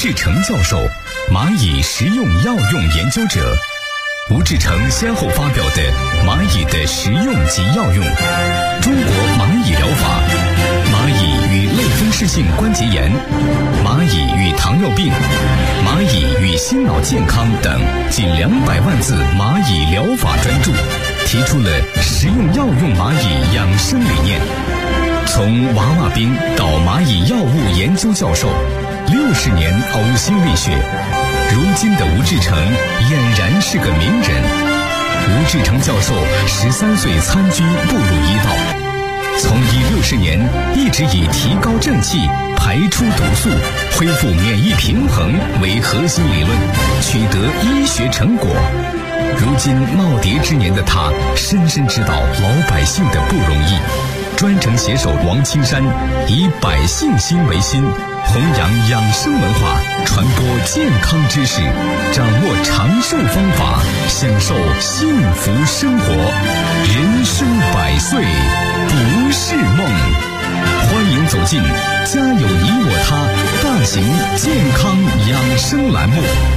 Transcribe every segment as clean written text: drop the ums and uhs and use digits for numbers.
志成教授，蚂蚁食用药用研究者。吴志成先后发表的《蚂蚁的食用及药用》、《中国蚂蚁疗法》、《蚂蚁与类风湿性关节炎》、《蚂蚁与糖尿病》、《蚂蚁与心脑健康》等近200万字蚂蚁疗法专著，提出了食用药用蚂蚁养生理念。从娃娃兵到蚂蚁药物研究教授，60年呕心沥血，如今的吴志成俨然是个名人。吴志成教授13岁参军步入医道，从医60年一直以提高正气、排出毒素、恢复免疫平衡为核心理论，取得医学成果。如今耄耋之年的他，深深知道老百姓的不容易。专程携手王青山，以百姓心为心，弘扬养生文化，传播健康知识，掌握长寿方法，享受幸福生活。人生100岁不是梦。欢迎走进家有你我他大型健康养生栏目。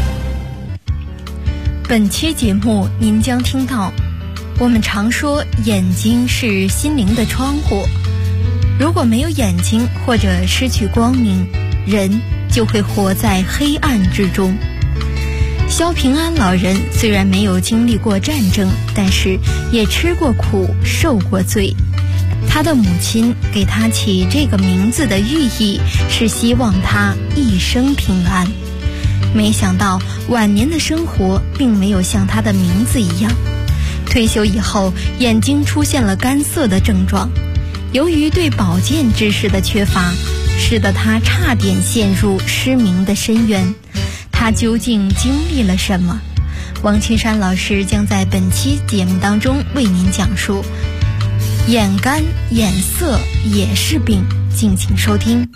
本期节目您将听到，我们常说眼睛是心灵的窗户，如果没有眼睛或者失去光明，人就会活在黑暗之中。萧平安老人虽然没有经历过战争，但是也吃过苦，受过罪。他的母亲给他起这个名字的寓意是希望他一生平安。没想到晚年的生活并没有像他的名字一样，退休以后眼睛出现了干涩的症状，由于对保健知识的缺乏，使得他差点陷入失明的深渊。他究竟经历了什么？王青山老师将在本期节目当中为您讲述。眼干眼涩也是病，敬请收听。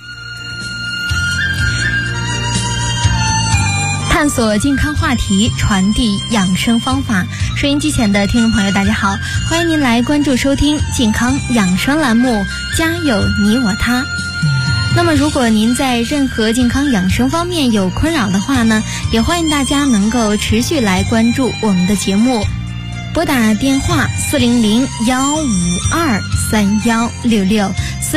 探索健康话题，传递养生方法。收音机前的听众朋友大家好，欢迎您来关注收听健康养生栏目，家有你我他。那么如果您在任何健康养生方面有困扰的话呢，也欢迎大家能够持续来关注我们的节目，拨打电话400-152-3166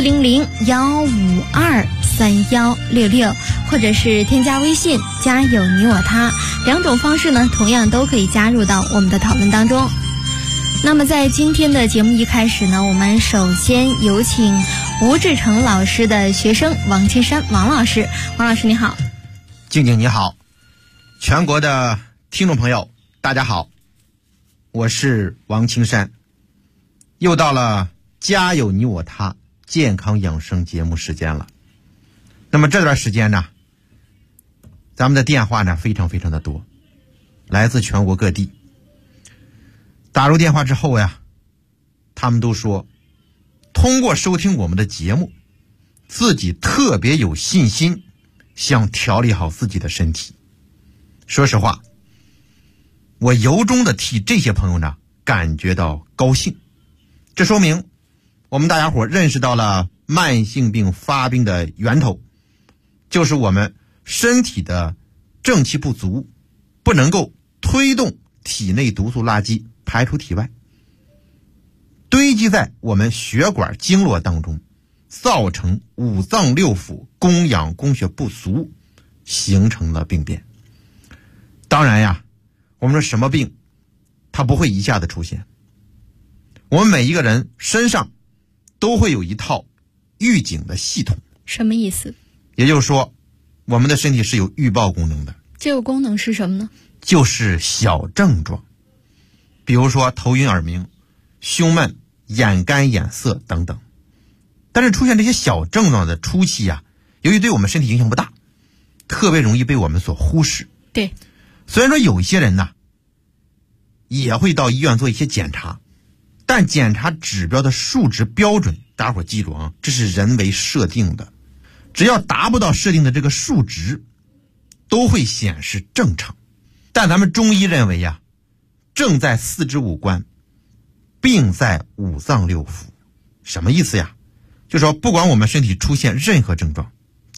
400-152-3166，或者是添加微信家有你我他，两种方式呢同样都可以加入到我们的讨论当中。那么在今天的节目一开始呢，我们首先有请吴志成老师的学生王青山王老师。王老师你好。 静静你好，全国的听众朋友大家好，我是王青山。又到了家有你我他健康养生节目时间了。那么这段时间呢，咱们的电话呢非常非常的多，来自全国各地。打入电话之后呀，他们都说通过收听我们的节目，自己特别有信心，想调理好自己的身体。说实话，我由衷的替这些朋友呢感觉到高兴。这说明我们大家伙认识到了慢性病发病的源头，就是我们身体的正气不足，不能够推动体内毒素垃圾排出体外，堆积在我们血管经络当中，造成五脏六腑供氧供血不足，形成了病变。当然呀，我们说什么病它不会一下子出现，我们每一个人身上都会有一套预警的系统。 什么意思？ 也就是说我们的身体是有预报功能的。 这个功能是什么呢？ 就是小症状，比如说头晕耳鸣、胸闷、眼干眼涩等等。但是出现这些小症状的初期啊，由于对我们身体影响不大，特别容易被我们所忽视。 对， 虽然说有一些人呢也会到医院做一些检查，但检查指标的数值标准，大家伙记住啊，这是人为设定的，只要达不到设定的这个数值，都会显示正常。但咱们中医认为呀，症在四肢五官，病在五脏六腑。什么意思呀？就说不管我们身体出现任何症状，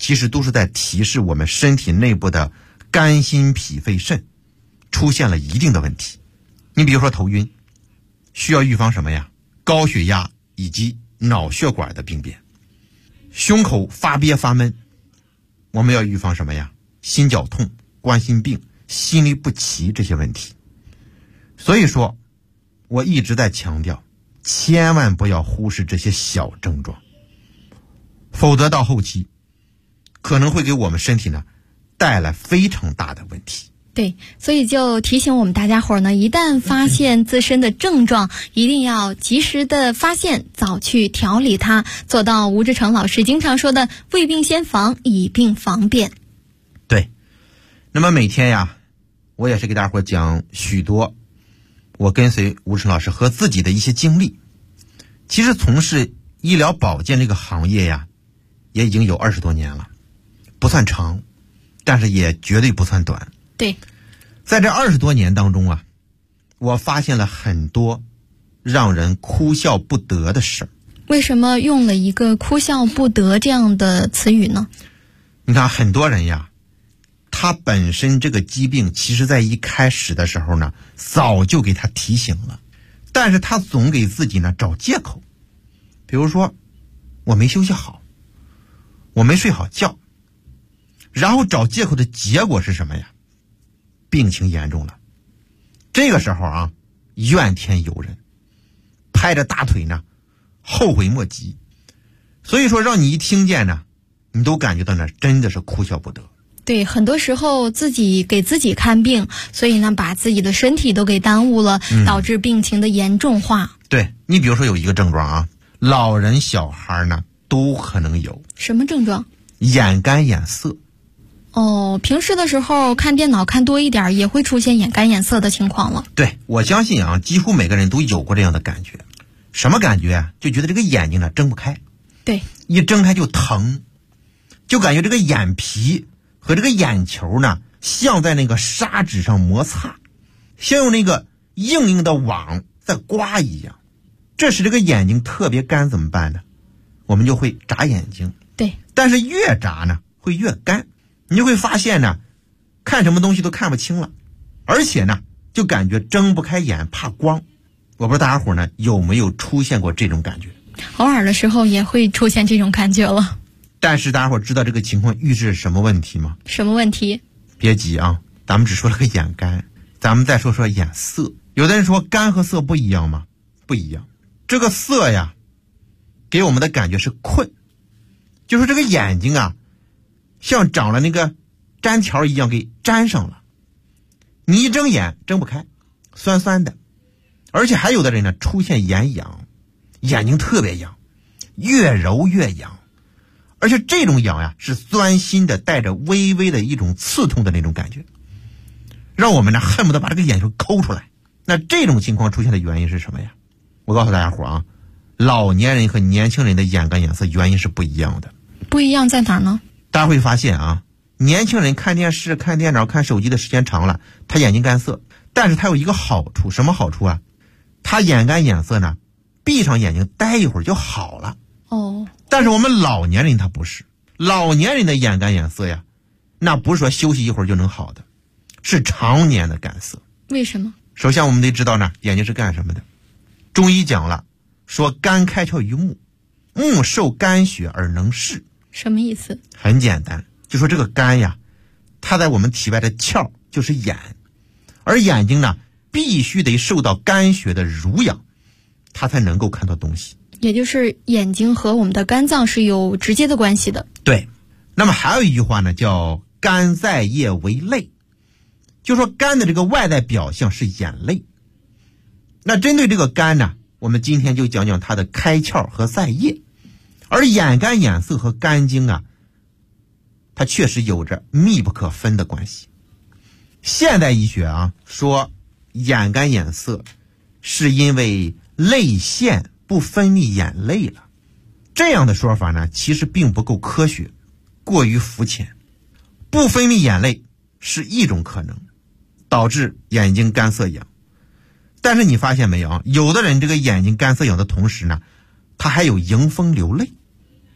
其实都是在提示我们身体内部的肝、心、脾、肺、肾出现了一定的问题。你比如说头晕，需要预防什么呀？高血压以及脑血管的病变。胸口发憋发闷，我们要预防什么呀？心绞痛、冠心病、心律不齐这些问题。所以说我一直在强调，千万不要忽视这些小症状，否则到后期可能会给我们身体呢带来非常大的问题。 对，所以就提醒我们大家伙呢，一旦发现自身的症状，一定要及时的发现，早去调理它，做到吴志成老师经常说的未病先防，以病防变。 对，那么每天呀，我也是给大伙讲许多我跟随吴志成老师和自己的一些经历。其实从事医疗保健这个行业呀，也已经有20多年了，不算长，但是也绝对不算短。 对， 在这20多年当中啊，我发现了很多让人哭笑不得的事儿。 为什么用了一个哭笑不得这样的词语呢？ 你看很多人呀，他本身这个疾病其实在一开始的时候呢，早就给他提醒了，但是他总给自己呢找借口。比如说我没休息好，我没睡好觉，然后找借口的结果是什么呀？病情严重了。这个时候啊，怨天尤人，拍着大腿呢后悔莫及。所以说让你一听见呢，你都感觉到呢真的是哭笑不得。 对，很多时候自己给自己看病，所以呢把自己的身体都给耽误了，导致病情的严重化。 对，你比如说有一个症状啊，老人小孩呢都可能有。 什么症状？ 眼干眼涩。 哦，平时的时候看电脑看多一点，也会出现眼干眼涩的情况了。 对，我相信啊，几乎每个人都有过这样的感觉。什么感觉啊？就觉得这个眼睛呢睁不开。 对， 一睁开就疼，就感觉这个眼皮和这个眼球呢像在那个砂纸上摩擦，像用那个硬硬的网在刮一样。这时这个眼睛特别干怎么办呢？我们就会眨眼睛。 对， 但是越眨呢会越干，你就会发现呢看什么东西都看不清了，而且呢就感觉睁不开眼，怕光。我不知道大家伙呢有没有出现过这种感觉？ 偶尔的时候也会出现这种感觉了。 但是大家伙知道这个情况预示什么问题吗？ 什么问题？ 别急啊，咱们只说了个眼干，咱们再说说眼涩。有的人说干和涩不一样吗？不一样。这个涩呀给我们的感觉是困，就是这个眼睛啊像长了那个粘条一样给粘上了，你一睁眼睁不开，酸酸的。而且还有的人呢出现眼痒，眼睛特别痒，越揉越痒，而且这种痒呀是钻心的，带着微微的一种刺痛的那种感觉，让我们呢恨不得把这个眼球抠出来。那这种情况出现的原因是什么呀？我告诉大家伙啊，老年人和年轻人的眼干眼涩原因是不一样的。 不一样在哪儿呢？ 大家会发现啊，年轻人看电视、看电脑、看手机的时间长了，他眼睛干涩，但是他有一个好处。什么好处啊？他眼干眼涩呢，闭上眼睛待一会儿就好了。 哦， 但是我们老年人他不是，老年人的眼干眼涩呀，那不是说休息一会儿就能好的，是常年的干涩。 为什么？ 首先我们得知道呢，眼睛是干什么的。中医讲了，说肝开窍于目，目受肝血而能视。 什么意思？ 很简单，就说这个肝呀，它在我们体外的窍就是眼，而眼睛呢必须得受到肝血的濡养，它才能够看到东西。 也就是眼睛和我们的肝脏是有直接的关系的。 对，那么还有一句话呢，叫肝在液为泪，就说肝的这个外在表象是眼泪。那针对这个肝呢，我们今天就讲讲它的开窍和在液。而眼干眼涩和肝经啊，它确实有着密不可分的关系。现代医学啊说眼干眼涩是因为泪腺不分泌眼泪了，这样的说法呢其实并不够科学，过于肤浅。不分泌眼泪是一种可能，导致眼睛干涩痒。但是你发现没有啊？有的人这个眼睛干涩痒的同时呢，他还有迎风流泪。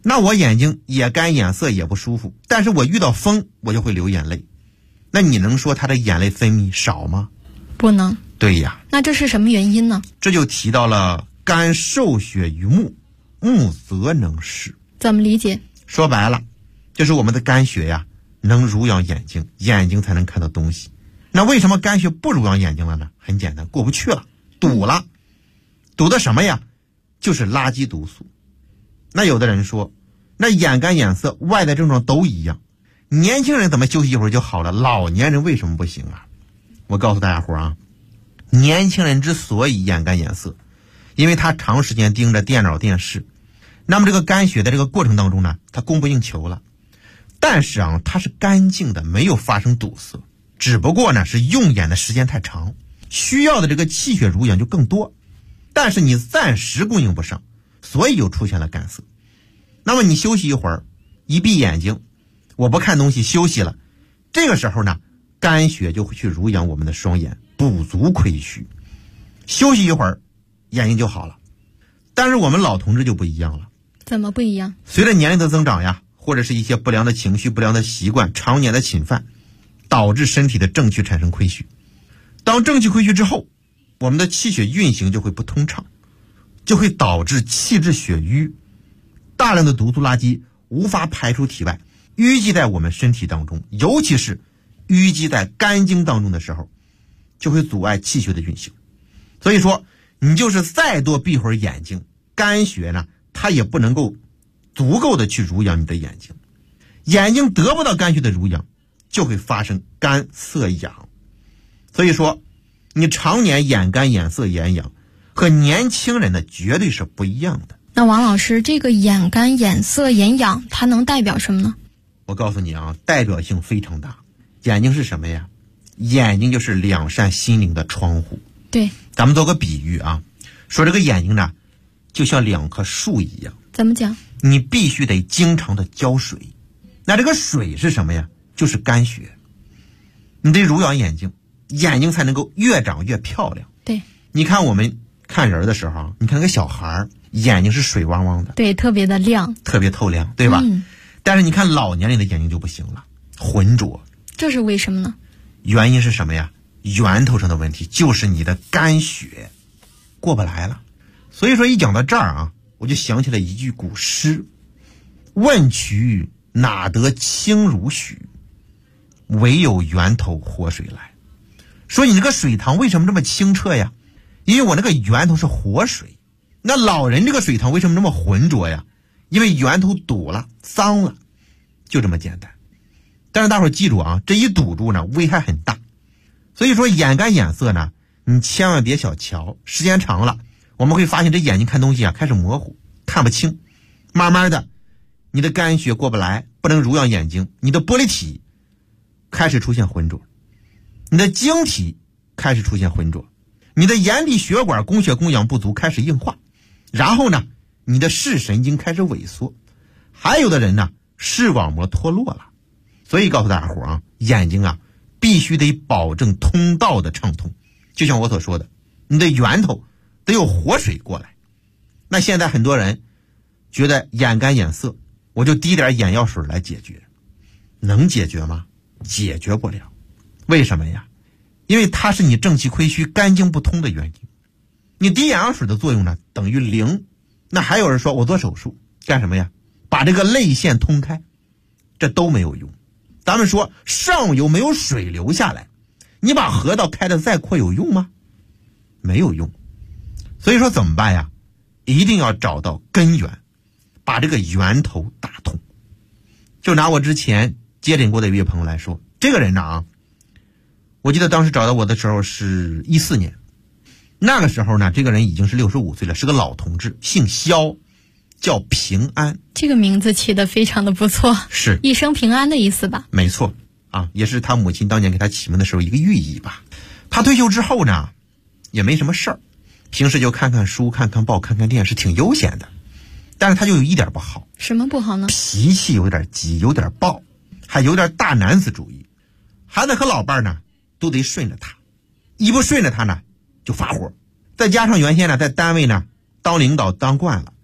那我眼睛也干眼涩也不舒服，但是我遇到风我就会流眼泪，那你能说他的眼泪分泌少吗？ 不能。 对呀。 那这是什么原因呢？ 这就提到了肝受血于目，目则能视。 怎么理解？ 说白了，就是我们的肝血呀，能濡养眼睛，眼睛才能看到东西。那为什么肝血不濡养眼睛了呢？很简单，过不去了，堵了。堵的什么呀？就是垃圾毒素。那有的人说，那眼干眼涩外在症状都一样，年轻人怎么休息一会儿就好了，老年人为什么不行啊？我告诉大家伙啊，年轻人之所以眼干眼涩，因为他长时间盯着电脑电视，那么这个肝血在这个过程当中呢，它供不应求了。但是啊，它是干净的，没有发生堵塞，只不过呢是用眼的时间太长，需要的这个气血濡养就更多，但是你暂时供应不上，所以就出现了干涩。那么你休息一会儿，一闭眼睛，我不看东西休息了，这个时候呢，肝血就会去濡养我们的双眼，补足亏虚，休息一会儿眼睛就好了。但是我们老同志就不一样了。 怎么不一样？ 随着年龄的增长呀，或者是一些不良的情绪、不良的习惯、常年的侵犯，导致身体的正气产生亏虚。当正气亏虚之后，我们的气血运行就会不通畅，就会导致气滞血瘀，大量的毒素垃圾无法排出体外，淤积在我们身体当中，尤其是淤积在肝经当中的时候，就会阻碍气血的运行。所以说，你就是再多闭会儿眼睛，肝血呢，它也不能够足够的去濡养你的眼睛，眼睛得不到肝血的濡养，就会发生干涩痒。所以说，你常年眼干眼涩眼痒和年轻人的绝对是不一样的。 那王老师，这个眼干眼涩眼痒它能代表什么呢？ 我告诉你啊，代表性非常大。眼睛是什么呀？眼睛就是两扇心灵的窗户。 对， 咱们做个比喻啊，说这个眼睛呢，就像两棵树一样。 怎么讲？ 你必须得经常的浇水。那这个水是什么呀？就是肝血。你得濡养眼睛，眼睛才能够越长越漂亮。 对， 你看我们看人的时候，你看那个小孩眼睛是水汪汪的， 对，特别的亮， 特别透亮，对吧？但是你看老年人的眼睛就不行了，浑浊。 这是为什么呢？ 原因是什么呀？源头上的问题就是你的肝血过不来了。所以说一讲到这儿啊，我就想起了一句古诗：问渠哪得清如许，唯有源头活水来。说你这个水塘为什么这么清澈呀？因为我那个源头是活水。那老人这个水塘为什么这么浑浊呀？因为源头堵了，脏了，就这么简单。但是大伙儿记住啊，这一堵住呢，危害很大。所以说眼干眼涩呢，你千万别小瞧，时间长了，我们会发现这眼睛看东西啊开始模糊，看不清。慢慢的，你的肝血过不来，不能濡养眼睛，你的玻璃体开始出现浑浊，你的晶体开始出现浑浊，你的眼底血管供血供氧不足，开始硬化，然后呢，你的视神经开始萎缩，还有的人呢，视网膜脱落了。所以告诉大家伙啊，眼睛啊必须得保证通道的畅通，就像我所说的，你的源头得有活水过来。那现在很多人觉得眼干眼涩，我就滴点眼药水来解决，能解决吗？解决不了。为什么呀？因为它是你正气亏虚、肝经不通的原因。你滴眼药水的作用呢，等于零。那还有人说我做手术干什么呀？把这个泪腺通开，这都没有用。咱们说上游没有水流下来，你把河道开得再阔有用吗？没有用。所以说怎么办呀？一定要找到根源，把这个源头打通。就拿我之前接诊过的一位朋友来说，这个人呢啊，我记得当时找到我的时候是14年，那个时候呢，这个人已经是65岁了，是个老同志，姓肖，叫平安。 这个名字起得非常的不错， 是一生平安的意思吧？ 没错啊，也是他母亲当年给他起名的时候一个寓意吧。他退休之后呢，也没什么事儿，平时就看看书、看看报、看看电视，挺悠闲的。但是他就有一点不好。 什么不好呢？ 脾气有点急，有点暴，还有点大男子主义。孩子和老伴呢都得顺着他，一不顺着他呢就发火。再加上原先呢在单位呢当领导当惯了，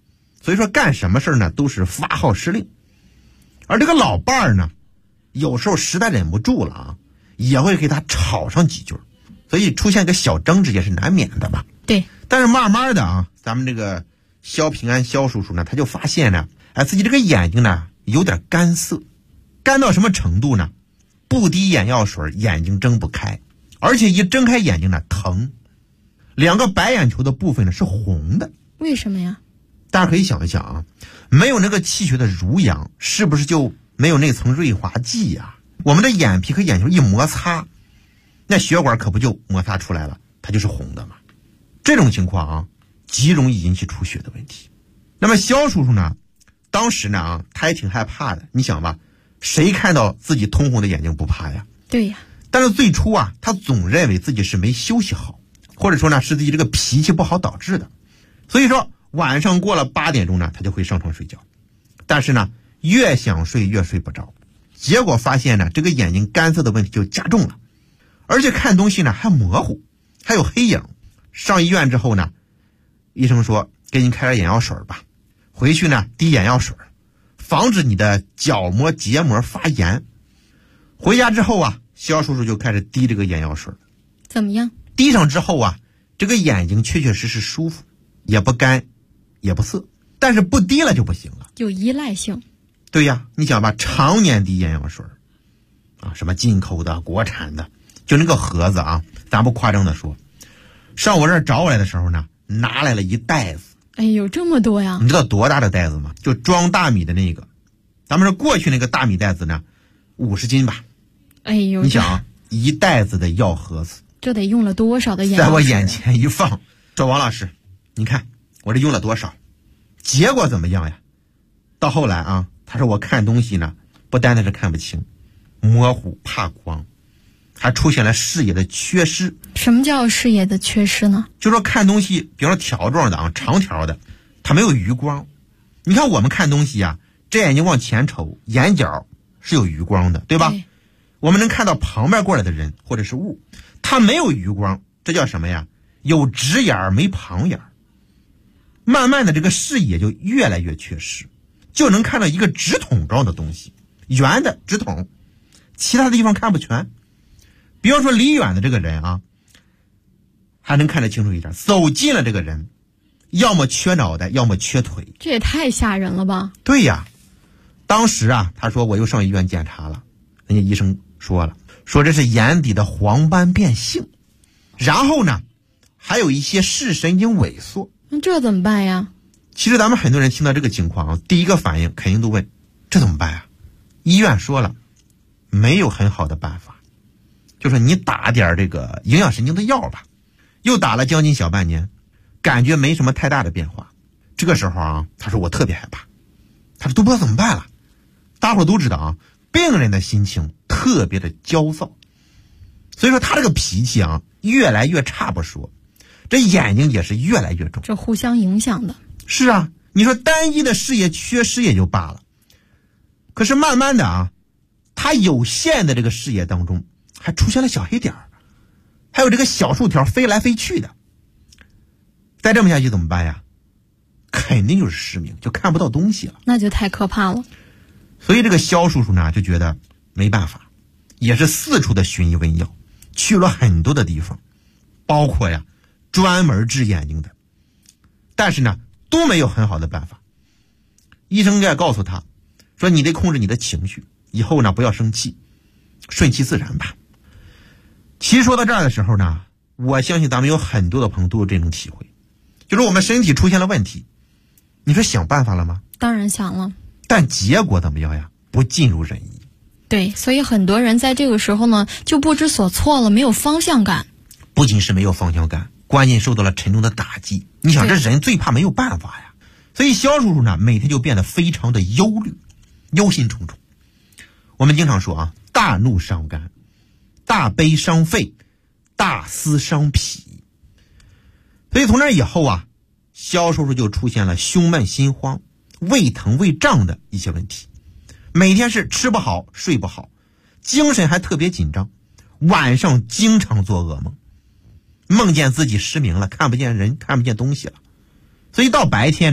所以说干什么事呢都是发号施令。而这个老伴儿呢，有时候实在忍不住了啊，也会给他吵上几句，所以出现个小争执也是难免的吧。 对。 但是慢慢的啊，咱们这个肖平安肖叔叔呢，他就发现呢，自己这个眼睛呢有点干涩，干到什么程度呢？不滴眼药水眼睛睁不开，而且一睁开眼睛呢疼，两个白眼球的部分呢是红的。 为什么呀？ 大家可以想一想啊，没有那个气血的濡养，是不是就没有那层润滑剂呀？我们的眼皮和眼球一摩擦，那血管可不就摩擦出来了，它就是红的嘛。这种情况啊，极容易引起出血的问题。那么肖叔叔呢，当时呢啊，他也挺害怕的。你想吧，谁看到自己通红的眼睛不怕呀？ 对呀。 但是最初啊，他总认为自己是没休息好，或者说呢是自己这个脾气不好导致的。所以说晚上过了8点钟呢，他就会上床睡觉。但是呢，越想睡越睡不着，结果发现呢，这个眼睛干涩的问题就加重了，而且看东西呢还模糊，还有黑影。上医院之后呢，医生说给你开点眼药水吧，回去呢滴眼药水，防止你的角膜结膜发炎。回家之后啊，肖叔叔就开始滴这个眼药水。 怎么样？ 滴上之后啊，这个眼睛确确实实舒服，也不干也不涩。但是不滴了就不行了， 有依赖性。 对呀，你想吧，常年滴眼药水啊，什么进口的国产的，就那个盒子啊，咱不夸张的说，上我这儿找我来的时候呢，拿来了一袋子。 哎呦，这么多呀！ 你知道多大的袋子吗？就装大米的那个，咱们说过去那个大米袋子呢，50斤吧。 哎呦， 你想一袋子的药盒子， 这得用了多少的眼药水？ 在我眼前一放，说王老师，你看我这用了多少？结果怎么样呀？到后来啊，他说我看东西呢，不单单是看不清，模糊怕光，还出现了视野的缺失。 什么叫视野的缺失呢？ 就说看东西，比方说条状的啊，长条的，它没有余光。你看我们看东西啊，这眼睛往前瞅，眼角是有余光的，对吧？ 对。 我们能看到旁边过来的人或者是物，它没有余光，这叫什么呀？有直眼没旁眼。慢慢的这个视野就越来越缺失，就能看到一个直筒状的东西，圆的直筒，其他的地方看不全。比方说离远的这个人啊，还能看得清楚一点，走近了这个人，要么缺脑袋，要么缺腿。 这也太吓人了吧？ 对呀，当时啊，他说我又上医院检查了，人家医生说了，说这是眼底的黄斑变性，然后呢，还有一些视神经萎缩。 那这怎么办呀？ 其实咱们很多人听到这个情况啊，第一个反应肯定都问，这怎么办呀？医院说了，没有很好的办法，就说你打点这个营养神经的药吧。又打了将近小半年，感觉没什么太大的变化。这个时候啊，他说我特别害怕，他说都不知道怎么办了。大伙都知道啊，病人的心情特别的焦躁，所以说他这个脾气啊越来越差不说，这眼睛也是越来越重， 这互相影响的。 是啊，你说单一的视野缺失也就罢了，可是慢慢的啊，他有限的这个视野当中还出现了小黑点儿，还有这个小竖条飞来飞去的。再这么下去怎么办呀？肯定就是失明，就看不到东西了， 那就太可怕了。 所以这个肖叔叔呢就觉得没办法，也是四处的寻医问药，去了很多的地方，包括呀专门治眼睛的，但是呢都没有很好的办法。医生也告诉他说，你得控制你的情绪，以后呢不要生气，顺其自然吧。其实说到这儿的时候呢，我相信咱们有很多的朋友都有这种体会，就是我们身体出现了问题，你说想办法了吗？ 当然想了， 但结果怎么样呀？不尽如人意。 对，所以很多人在这个时候呢就不知所措了，没有方向感。 不仅是没有方向感，关键受到了沉重的打击。你想这人最怕没有办法呀，所以肖叔叔呢每天就变得非常的忧虑，忧心忡忡。我们经常说啊，大怒伤肝，大悲伤肺，大思伤脾。所以从那以后啊，肖叔叔就出现了胸闷心慌、胃疼胃胀的一些问题，每天是吃不好睡不好，精神还特别紧张，晚上经常做噩梦，梦见自己失明了，看不见人看不见东西了。所以到白天呢啊，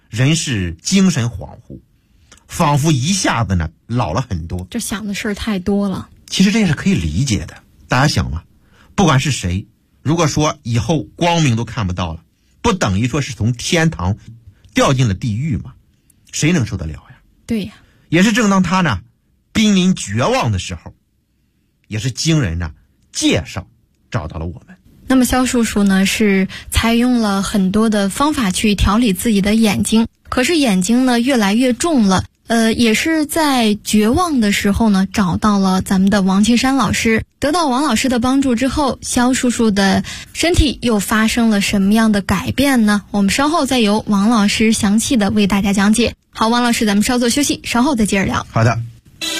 人是精神恍惚，仿佛一下子呢老了很多。 这想的事儿太多了。 其实这也是可以理解的。大家想嘛，不管是谁，如果说以后光明都看不到了，不等于说是从天堂掉进了地狱吗？谁能受得了呀？ 对呀。 也是正当他呢濒临绝望的时候，也是经人呢介绍找到了我们。 那么肖叔叔呢是采用了很多的方法去调理自己的眼睛，可是眼睛呢越来越重了，也是在绝望的时候呢找到了咱们的王青山老师。得到王老师的帮助之后，肖叔叔的身体又发生了什么样的改变呢？我们稍后再由王老师详细的为大家讲解。好，王老师，咱们稍作休息，稍后再接着聊。 好的。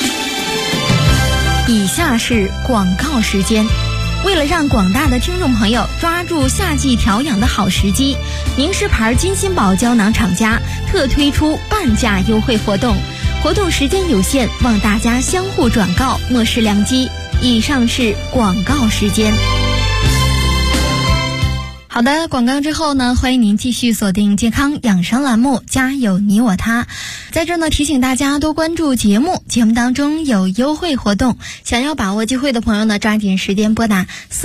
以下是广告时间。为了让广大的听众朋友抓住夏季调养的好时机，名师牌金心宝胶囊厂家特推出半价优惠活动，活动时间有限，望大家相互转告，莫失良机。以上是广告时间。好的，广告之后呢，欢迎您继续锁定健康养生栏目，家有你我他。在这呢提醒大家多关注节目，节目当中有优惠活动，想要把握机会的朋友呢，抓紧时间拨打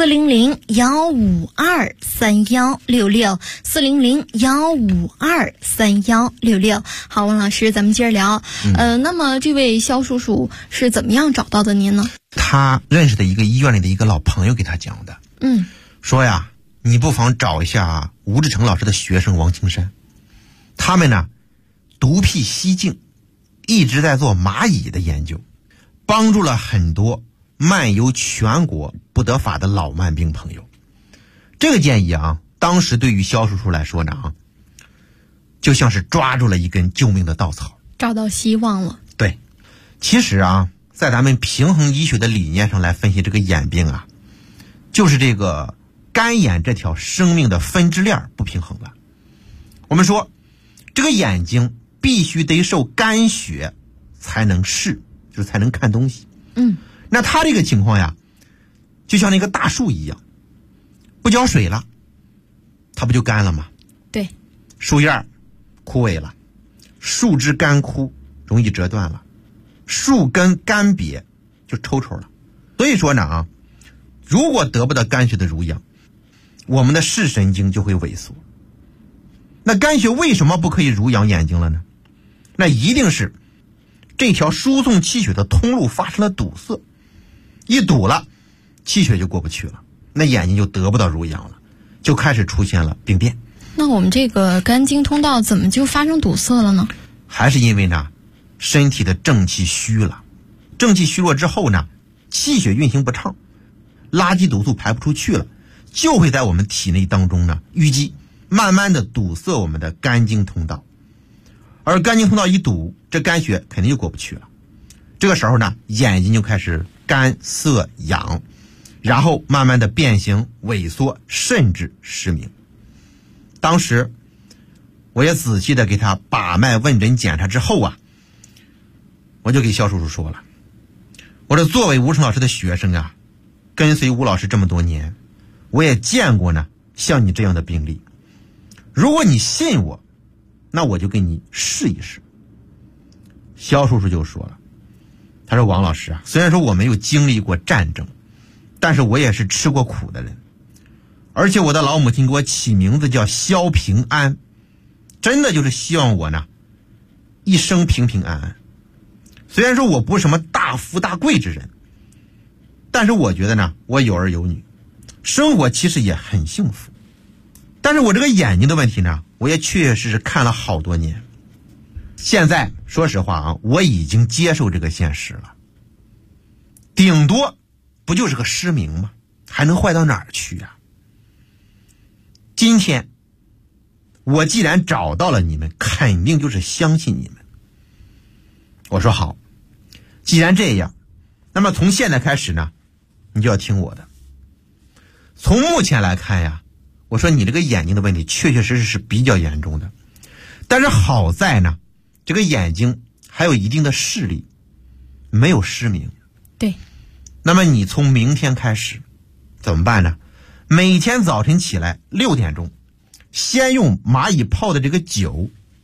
400-152-3166，400-152-3166。好，王老师，咱们接着聊。那么这位肖叔叔是怎么样找到的您呢？ 他认识的一个医院里的一个老朋友给他讲的。说呀，你不妨找一下吴志成老师的学生王青山，他们呢独辟蹊径，一直在做蚂蚁的研究，帮助了很多漫游全国不得法的老慢病朋友。这个建议啊，当时对于肖叔叔来说呢就像是抓住了一根救命的稻草， 找到希望了。 对，其实啊，在咱们平衡医学的理念上来分析这个眼病啊，就是这个肝眼这条生命的分支链不平衡了。我们说这个眼睛必须得受肝血才能视，就是才能看东西。那他这个情况呀，就像那个大树一样，不浇水了，它不就干了吗？ 对， 树叶枯萎了，树枝干枯容易折断了，树根干瘪就抽抽了。所以说呢如果得不到肝血的濡养，我们的视神经就会萎缩。那肝血为什么不可以濡养眼睛了呢？那一定是这条输送气血的通路发生了堵塞，一堵了，气血就过不去了，那眼睛就得不到濡养了，就开始出现了病变。 那我们这个肝经通道怎么就发生堵塞了呢？ 还是因为呢身体的正气虚了，正气虚弱之后呢，气血运行不畅，垃圾毒素排不出去了，就会在我们体内当中呢淤积，慢慢的堵塞我们的肝经通道。而肝经通道一堵，这肝血肯定就过不去了。这个时候呢，眼睛就开始干涩痒，然后慢慢的变形萎缩，甚至失明。当时我也仔细的给他把脉问诊检查之后啊，我就给肖叔叔说了，我说作为吴成老师的学生啊，跟随吴老师这么多年，我也见过呢像你这样的病例。如果你信我，那我就给你试一试。肖叔叔就说了，他说王老师啊，虽然说我没有经历过战争，但是我也是吃过苦的人，而且我的老母亲给我起名字叫肖平安，真的就是希望我呢一生平平安安。虽然说我不是什么大富大贵之人，但是我觉得呢，我有儿有女，生活其实也很幸福。但是我这个眼睛的问题呢，我也确确实实看了好多年。现在说实话啊，我已经接受这个现实了，顶多不就是个失明吗？还能坏到哪儿去啊？今天我既然找到了你们，肯定就是相信你们。我说好，既然这样，那么从现在开始呢，你就要听我的。从目前来看呀，我说你这个眼睛的问题确确实实是比较严重的，但是好在呢，这个眼睛还有一定的视力，没有失明。 对。 那么你从明天开始怎么办呢？每天早晨起来6点钟，先用蚂蚁泡的这个酒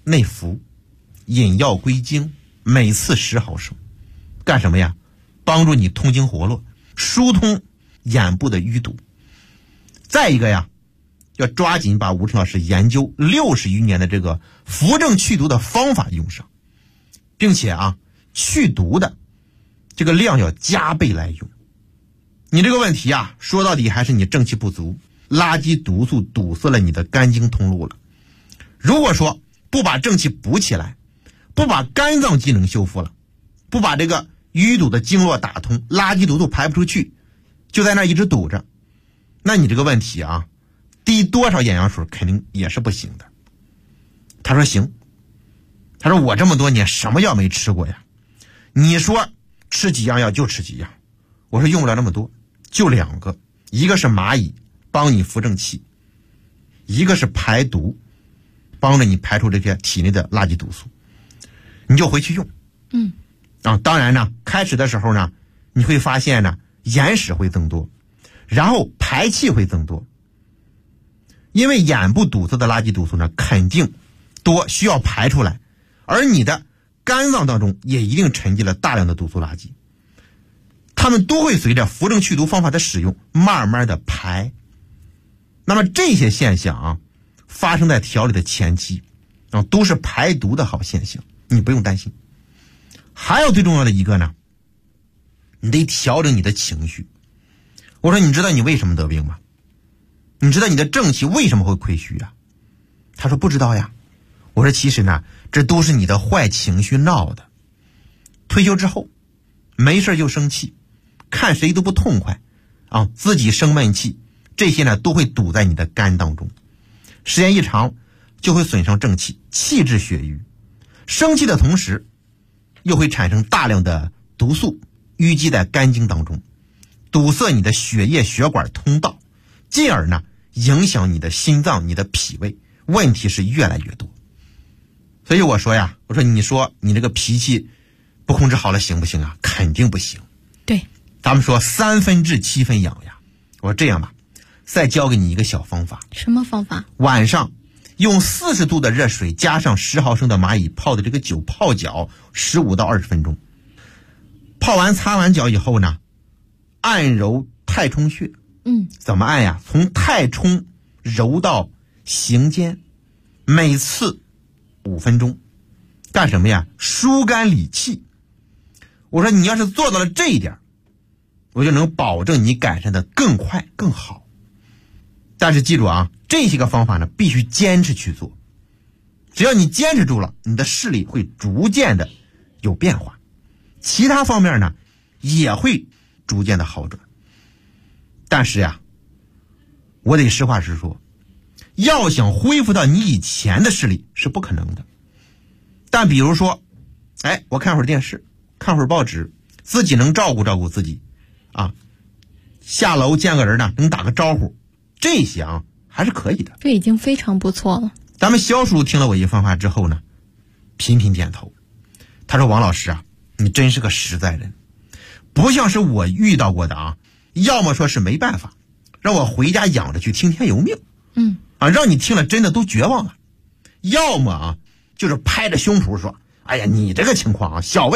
内服，引药归经，每次10毫升。干什么呀？帮助你通经活络，疏通眼部的淤堵。再一个呀，要抓紧把吴晨老师研究60余年的这个扶正祛毒的方法用上，并且啊，去毒的这个量要加倍来用。你这个问题啊，说到底还是你正气不足，垃圾毒素堵塞了你的肝经通路了。如果说不把正气补起来，不把肝脏机能修复了，不把这个淤堵的经络打通，垃圾毒素排不出去，就在那一直堵着，那你这个问题啊，滴多少眼药水肯定也是不行的。他说行，他说我这么多年什么药没吃过呀？你说吃几样药就吃几样，我说用不了那么多，就2个，一个是蚂蚁帮你扶正气，一个是排毒，帮着你排出这些体内的垃圾毒素，你就回去用。当然呢，开始的时候呢，你会发现呢，眼屎会增多，然后排气会增多，因为眼部堵塞的垃圾毒素呢肯定多，需要排出来，而你的肝脏当中也一定沉积了大量的毒素垃圾，它们都会随着扶正祛毒方法的使用慢慢的排。那么这些现象啊，发生在调理的前期啊，都是排毒的好现象，你不用担心。还有最重要的一个呢，你得调整你的情绪。我说你知道你为什么得病吗？你知道你的正气为什么会亏虚啊？他说不知道呀。我说其实呢，这都是你的坏情绪闹的。退休之后没事就生气，看谁都不痛快啊，自己生闷气，这些呢都会堵在你的肝当中，时间一长就会损伤正气，气滞血瘀。生气的同时又会产生大量的毒素淤积在肝经当中，堵塞你的血液血管通道，进而呢影响你的心脏、你的脾胃，问题是越来越多。所以我说呀，我说你说你这个脾气不控制好了行不行啊？肯定不行。 对， 咱们说3分治7分养呀。我说这样吧，再教给你一个小方法。 什么方法？ 晚上用40度的热水加上10毫升的蚂蚁泡的这个酒泡脚15到20分钟，泡完擦完脚以后呢，按揉太冲穴。怎么按呀？从太冲揉到行间，每次5分钟。干什么呀？疏肝理气。我说你要是做到了这一点，我就能保证你改善的更快更好。但是记住啊，这些个方法呢必须坚持去做，只要你坚持住了，你的视力会逐渐的有变化，其他方面呢也会逐渐的好转。但是呀，我得实话实说，要想恢复到你以前的视力是不可能的。但比如说我看会儿电视，看会儿报纸，自己能照顾照顾自己啊，下楼见个人呢能打个招呼，这些啊还是可以的， 这已经非常不错了。 咱们肖叔听了我一番话之后呢，频频点头。他说王老师啊，你真是个实在人，不像是我遇到过的啊，要么说是没办法让我回家养着去听天由命，让你听了真的都绝望了，要么啊就是拍着胸脯说，哎呀你这个情况啊，小